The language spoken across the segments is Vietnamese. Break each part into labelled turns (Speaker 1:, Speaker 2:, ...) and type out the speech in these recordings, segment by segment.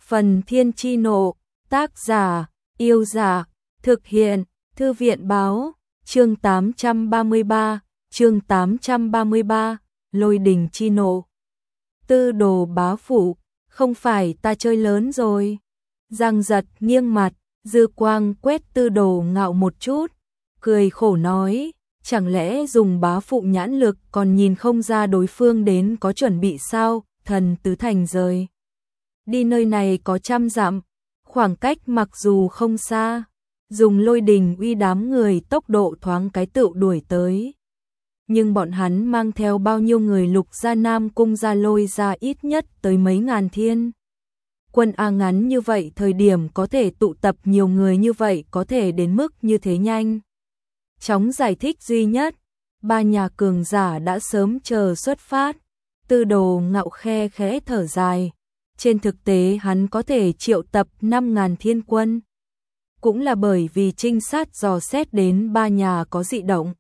Speaker 1: Phần Thiên Chi Nộ, tác giả, Yêu Giả, thực hiện, Thư viện Báo, chương 833, Lôi Đình Chi Nộ. Tư Đồ bá phụ, không phải ta chơi lớn rồi. Giang Giật nghiêng mặt, dư quang quét Tư Đồ Ngạo một chút, cười khổ nói, chẳng lẽ dùng bá phụ nhãn lực còn nhìn không ra đối phương đến có chuẩn bị sao? Thần Tứ Thành rời đi nơi này có 100 dặm, khoảng cách mặc dù không xa, dùng lôi đình uy đám người tốc độ thoáng cái tựu đuổi tới. Nhưng bọn hắn mang theo bao nhiêu người Lục gia Nam Cung gia lôi ra ít nhất tới mấy ngàn thiên. Quân A ngắn như vậy thời điểm có thể tụ tập nhiều người như vậy có thể đến mức như thế nhanh. Chóng giải thích duy nhất, ba nhà cường giả đã sớm chờ xuất phát. Tư Đồ Ngạo khe khẽ thở dài. Trên thực tế hắn có thể triệu tập 5.000 thiên quân. Cũng là bởi vì trinh sát dò xét đến ba nhà có dị động.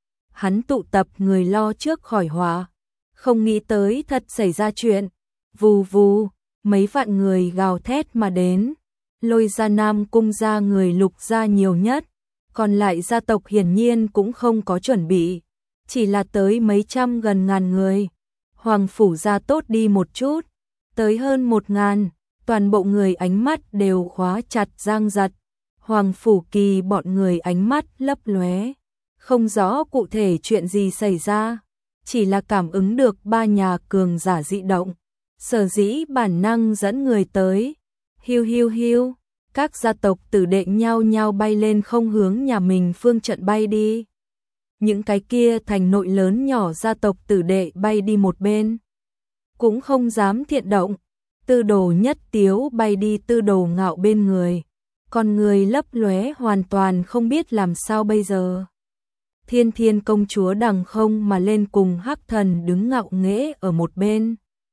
Speaker 1: Hắn tụ tập người lo trước khỏi họa. Không nghĩ tới thật xảy ra chuyện. Vù vù, mấy vạn người gào thét mà đến. Lôi gia Nam Cung gia người Lục gia nhiều nhất. Còn lại gia tộc hiển nhiên cũng không có chuẩn bị. Chỉ là tới mấy trăm gần ngàn người. Hoàng phủ gia tốt đi một chút. Tới hơn 1.000, toàn bộ người ánh mắt đều khóa chặt Giang Giật. Hoàng phủ kỳ bọn người ánh mắt lấp lóe, không rõ cụ thể chuyện gì xảy ra, chỉ là cảm ứng được ba nhà cường giả dị động, sở dĩ bản năng dẫn người tới. Hiu hiu hiu, các gia tộc tử đệ nhao nhao bay lên không hướng nhà mình phương trận bay đi. Những cái kia thành nội lớn nhỏ gia tộc tử đệ bay đi một bên, cũng không dám thiện động. Tư Đồ Nhất Tiếu bay đi Tư Đồ Ngạo bên người, con người lấp lóe hoàn toàn không biết làm sao bây giờ. Thiên Thiên công chúa đằng không mà lên cùng Hắc Thần đứng ngạo nghễ ở một bên,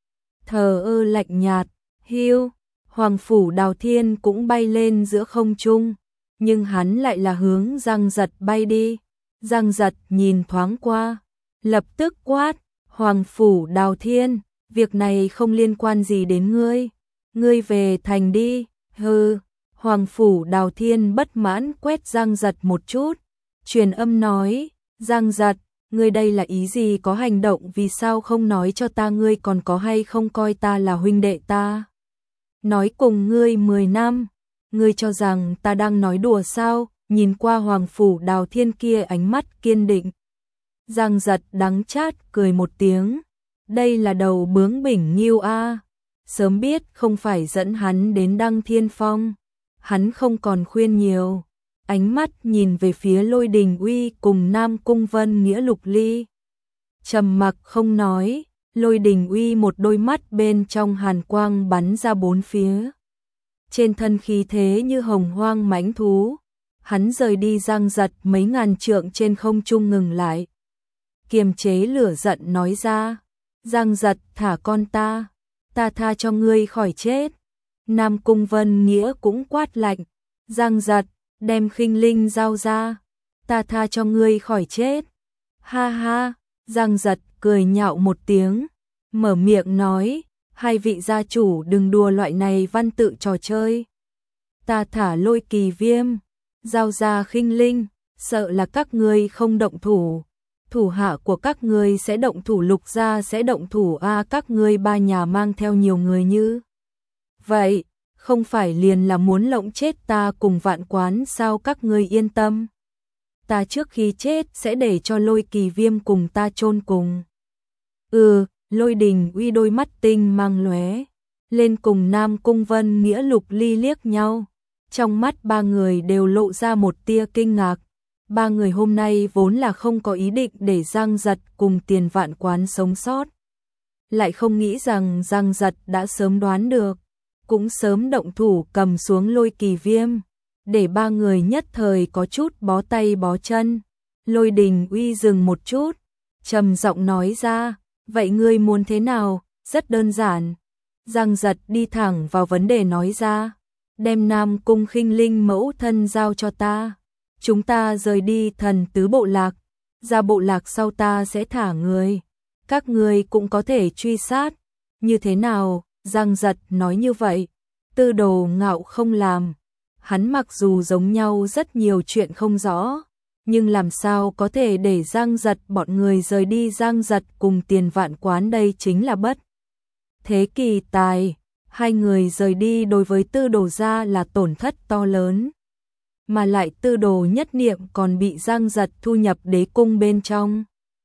Speaker 1: thờ ơ lạnh nhạt. Hiu, Hoàng phủ Đào Thiên cũng bay lên giữa không trung, nhưng hắn lại là hướng Giang Giật bay đi. Giang Giật nhìn thoáng qua, lập tức quát, Hoàng phủ Đào Thiên, việc này không liên quan gì đến ngươi, ngươi về thành đi. Hừ. Hoàng phủ Đào Thiên bất mãn quét Giang Giật một chút, truyền âm nói, Giang Giật, ngươi đây là ý gì, có hành động vì sao không nói cho ta, ngươi còn có hay không coi ta là huynh đệ ta? Nói cùng ngươi 10 năm, ngươi cho rằng ta đang nói đùa sao? Nhìn qua Hoàng phủ Đào Thiên kia ánh mắt kiên định, Giang Giật đắng chát cười một tiếng. Đây là đầu bướng bỉnh nghiêu a, sớm biết không phải dẫn hắn đến Đăng Thiên Phong. Hắn không còn khuyên nhiều, ánh mắt nhìn về phía Lôi Đình Uy cùng Nam Cung Vân Nghĩa Lục Ly. Trầm mặc không nói, Lôi Đình Uy một đôi mắt bên trong hàn quang bắn ra bốn phía. Trên thân khí thế như hồng hoang mãnh thú, hắn rời đi Giang Giật mấy ngàn trượng trên không trung ngừng lại. Kiềm chế lửa giận nói ra, Giang Giật thả con ta tha cho ngươi khỏi chết. Nam Cung Vân Nghĩa cũng quát lạnh, Giang Giật, đem khinh linh giao ra, ta tha cho ngươi khỏi chết. Ha ha, Giang Giật cười nhạo một tiếng, mở miệng nói, hai vị gia chủ đừng đùa loại này văn tự trò chơi. Ta thả Lôi Kỳ Viêm, giao ra khinh linh, sợ là các ngươi không động thủ. Thủ hạ của các ngươi sẽ động thủ, Lục gia sẽ động thủ a, các ngươi ba nhà mang theo nhiều người như vậy, không phải liền là muốn lộng chết ta cùng Vạn Quán sao? Các ngươi yên tâm, ta trước khi chết sẽ để cho Lôi Kỳ Viêm cùng ta chôn cùng. Lôi Đình Uy đôi mắt tinh mang lóe lên cùng Nam Cung Vân Nghĩa Lục Ly liếc nhau, trong mắt ba người đều lộ ra một tia kinh ngạc. Ba người hôm nay vốn là không có ý định để Giang Giật cùng Tiền Vạn Quán sống sót, lại không nghĩ rằng Giang Giật đã sớm đoán được, cũng sớm động thủ cầm xuống Lôi Kỳ Viêm, để ba người nhất thời có chút bó tay bó chân. Lôi Đình Uy dừng một chút, trầm giọng nói ra, vậy ngươi muốn thế nào? Rất đơn giản. Giang Giật đi thẳng vào vấn đề nói ra, đem Nam Cung khinh linh mẫu thân giao cho ta, chúng ta rời đi Thần Tứ bộ lạc, ra bộ lạc sau ta sẽ thả người, các ngươi cũng có thể truy sát. Như thế nào? Giang Giật nói như vậy, Tư Đồ Ngạo không làm. Hắn mặc dù giống nhau rất nhiều chuyện không rõ, nhưng làm sao có thể để Giang Giật bọn người rời đi. Giang Giật cùng Tiền Vạn Quán đây chính là bất thế kỳ tài. Hai người rời đi đối với Tư Đồ gia là tổn thất to lớn. Mà lại Tư Đồ Nhất Niệm còn bị Giang Giật thu nhập đế cung bên trong.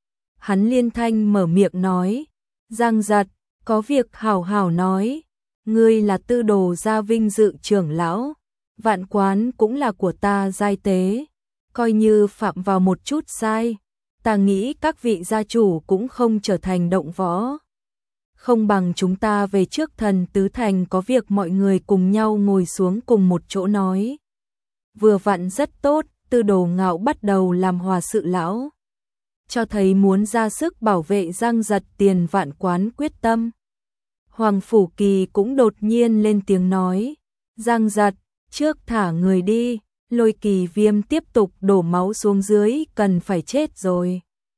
Speaker 1: Hắn liên thanh mở miệng nói, Giang Giật, có việc hảo hảo nói, ngươi là Tư Đồ gia vinh dự trưởng lão, Vạn Quán cũng là của ta giai tế, coi như phạm vào một chút sai, ta nghĩ các vị gia chủ cũng không trở thành động võ. Không bằng chúng ta về trước Thần Tứ Thành có việc mọi người cùng nhau ngồi xuống cùng một chỗ nói. Vừa vặn rất tốt, Tư Đồ Ngạo bắt đầu làm hòa sự lão, cho thấy muốn ra sức bảo vệ Giang Giật. Tiền Vạn Quán quyết tâm. Hoàng Phủ Kỳ cũng đột nhiên lên tiếng nói, Giang Giật, trước thả người đi, Lôi Kỳ Viêm tiếp tục đổ máu xuống dưới cần phải chết rồi.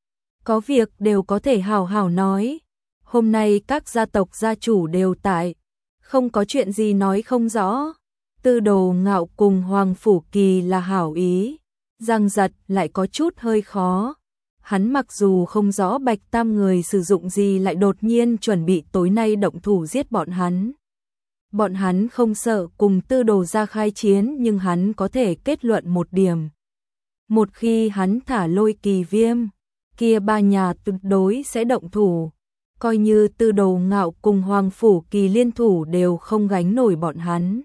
Speaker 1: Có việc đều có thể hảo hảo nói, hôm nay các gia tộc gia chủ đều tại, không có chuyện gì nói không rõ. Tư Đồ Ngạo cùng Hoàng Phủ Kỳ là hảo ý, Giang Giật lại có chút hơi khó. Hắn mặc dù không rõ Bạch Tam người sử dụng gì lại đột nhiên chuẩn bị tối nay động thủ giết bọn hắn. Bọn hắn không sợ cùng Tư Đồ gia khai chiến, nhưng hắn có thể kết luận một điểm. Một khi hắn thả Lôi Kỳ Viêm, kia ba nhà tuyệt đối sẽ động thủ. Coi như Tư Đồ Ngạo cùng Hoàng Phủ Kỳ liên thủ đều không gánh nổi bọn hắn.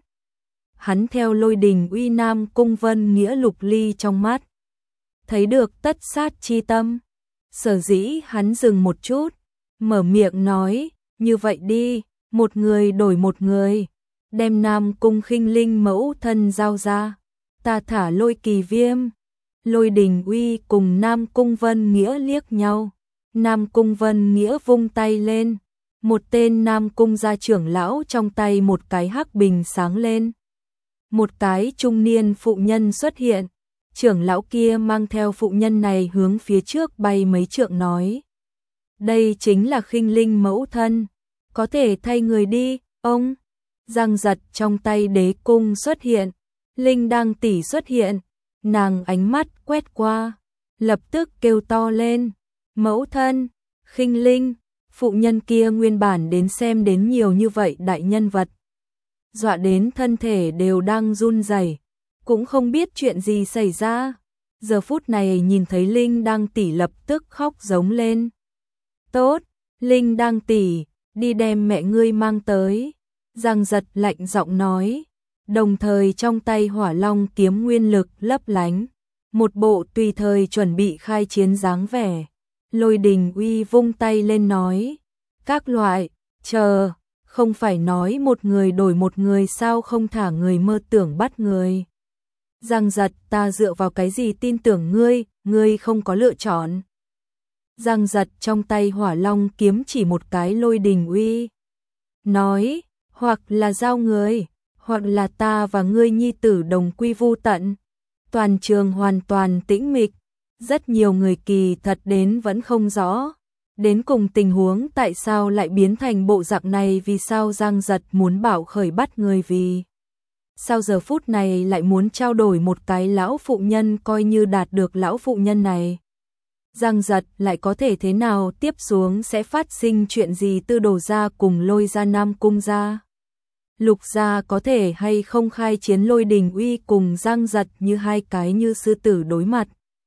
Speaker 1: Hắn theo Lôi Đình Uy Nam Cung Vân Nghĩa Lục Ly trong mắt, thấy được tất sát chi tâm. Sở dĩ hắn dừng một chút, mở miệng nói, như vậy đi, một người đổi một người, đem Nam Cung Khinh Linh mẫu thân giao ra, ta thả Lôi Kỳ Viêm. Lôi Đình Uy cùng Nam Cung Vân Nghĩa liếc nhau, Nam Cung Vân Nghĩa vung tay lên, một tên Nam Cung gia trưởng lão trong tay một cái hắc bình sáng lên. Một cái trung niên phụ nhân xuất hiện, trưởng lão kia mang theo phụ nhân này hướng phía trước bay mấy trượng nói, đây chính là Khinh Linh mẫu thân, có thể thay người đi, ông. Giang Giật trong tay đế cung xuất hiện, Linh Đăng tỷ xuất hiện, nàng ánh mắt quét qua, lập tức kêu to lên, mẫu thân, Khinh Linh. Phụ nhân kia nguyên bản đến xem đến nhiều như vậy đại nhân vật, dọa đến thân thể đều đang run rẩy, cũng không biết chuyện gì xảy ra. Giờ phút này nhìn thấy Linh Đăng tỷ lập tức khóc giống lên. Tốt, Linh Đăng tỷ, đi đem mẹ ngươi mang tới. Giang Giật lạnh giọng nói, đồng thời trong tay Hỏa Long kiếm nguyên lực lấp lánh, một bộ tùy thời chuẩn bị khai chiến dáng vẻ. Lôi Đình Uy vung tay lên nói, các loại, chờ, không phải nói một người đổi một người sao, không thả người mơ tưởng bắt người. Giang Giật, ta dựa vào cái gì tin tưởng ngươi, ngươi không có lựa chọn. Giang Giật trong tay Hỏa Long kiếm chỉ một cái Lôi Đình Uy, nói, hoặc là giao người, hoặc là ta và ngươi nhi tử đồng quy vu tận. Toàn trường hoàn toàn tĩnh mịch, rất nhiều người kỳ thật đến vẫn không rõ, đến cùng tình huống tại sao lại biến thành bộ dạng này, vì sao Giang Giật muốn bảo khởi bắt người, vì sao giờ phút này lại muốn trao đổi một cái lão phụ nhân, coi như đạt được lão phụ nhân này. Giang Giật lại có thể thế nào, tiếp xuống sẽ phát sinh chuyện gì, Tư Đồ gia cùng Lôi gia, Nam Cung gia, Lục gia có thể hay không khai chiến. Lôi Đình Uy cùng Giang Giật như hai cái như sư tử đối mặt,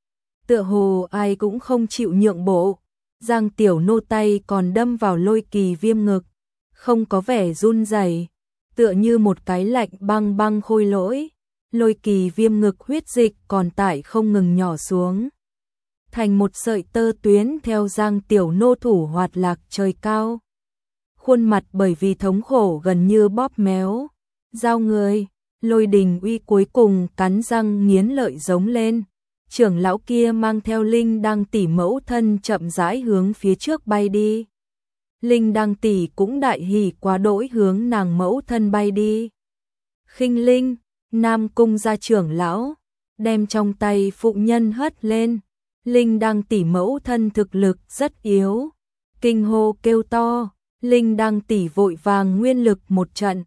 Speaker 1: tựa hồ ai cũng không chịu nhượng bộ. Giang tiểu nô tay còn đâm vào Lôi Kỳ Viêm ngực, không có vẻ run rẩy, tựa như một cái lạnh băng băng khôi lỗi. Lôi Kỳ Viêm ngực huyết dịch còn tại không ngừng nhỏ xuống, thành một sợi tơ tuyến theo Giang tiểu nô thủ hoạt lạc trời cao. Khuôn mặt bởi vì thống khổ gần như bóp méo. Giao người, Lôi Đình Uy cuối cùng cắn răng nghiến lợi giống lên. Trưởng lão kia mang theo Linh Đăng tỷ mẫu thân chậm rãi hướng phía trước bay đi. Linh Đăng tỷ cũng đại hỉ quá đỗi hướng nàng mẫu thân bay đi. Khinh Linh, Nam Cung gia trưởng lão, đem trong tay phụ nhân hất lên. Linh Đăng tỷ mẫu thân thực lực rất yếu, kinh hô kêu to. Linh Đăng tỷ vội vàng nguyên lực một trận,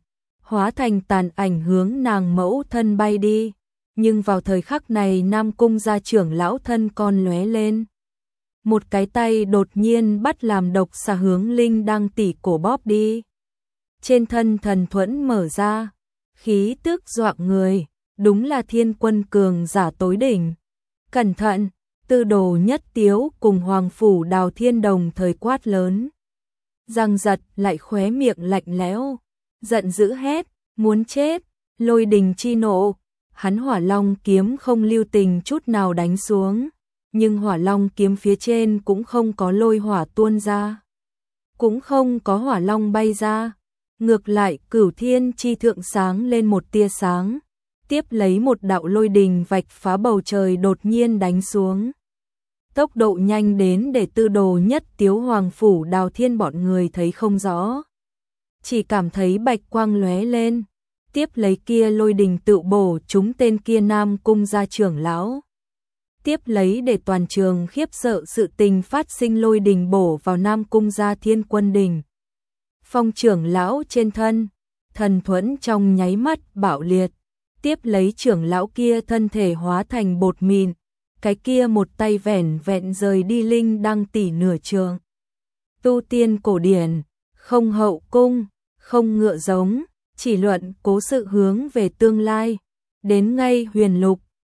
Speaker 1: hóa thành tàn ảnh hướng nàng mẫu thân bay đi. Nhưng vào thời khắc này Nam Cung gia trưởng lão thân con lóe lên. Một cái tay đột nhiên bắt làm độc xà hướng Linh Đăng tỷ cổ bóp đi. Trên thân thần thuẫn mở ra, khí tức dọa người, đúng là thiên quân cường giả tối đỉnh. Cẩn thận, Tư Đồ Nhất Tiếu cùng Hoàng Phủ Đào Thiên đồng thời quát lớn. Giang giật lại khóe miệng lạnh lẽo, giận dữ hét, muốn chết, lôi đình chi nộ. Hắn Hỏa Long kiếm không lưu tình chút nào đánh xuống, nhưng Hỏa Long kiếm phía trên cũng không có lôi hỏa tuôn ra, cũng không có hỏa long bay ra, ngược lại Cửu Thiên chi thượng sáng lên một tia sáng, tiếp lấy một đạo lôi đình vạch phá bầu trời đột nhiên đánh xuống. Tốc độ nhanh đến để Tư Đồ Nhất Tiếu Hoàng Phủ Đào Thiên bọn người thấy không rõ, chỉ cảm thấy bạch quang lóe lên. Tiếp lấy kia lôi đình tự bổ trúng tên kia Nam Cung gia trưởng lão. Tiếp lấy để toàn trường khiếp sợ sự tình phát sinh lôi đình bổ vào Nam Cung gia Thiên Quân Đình. Phong trưởng lão trên thân, thần thuẫn trong nháy mắt bạo liệt. Tiếp lấy trưởng lão kia thân thể hóa thành bột mịn, cái kia một tay vẻn vẹn rời đi Linh Đăng tỷ nửa trường. Tu tiên cổ điển, không hậu cung, không ngựa giống. Chỉ luận cố sự hướng về tương lai, đến ngay huyền lục,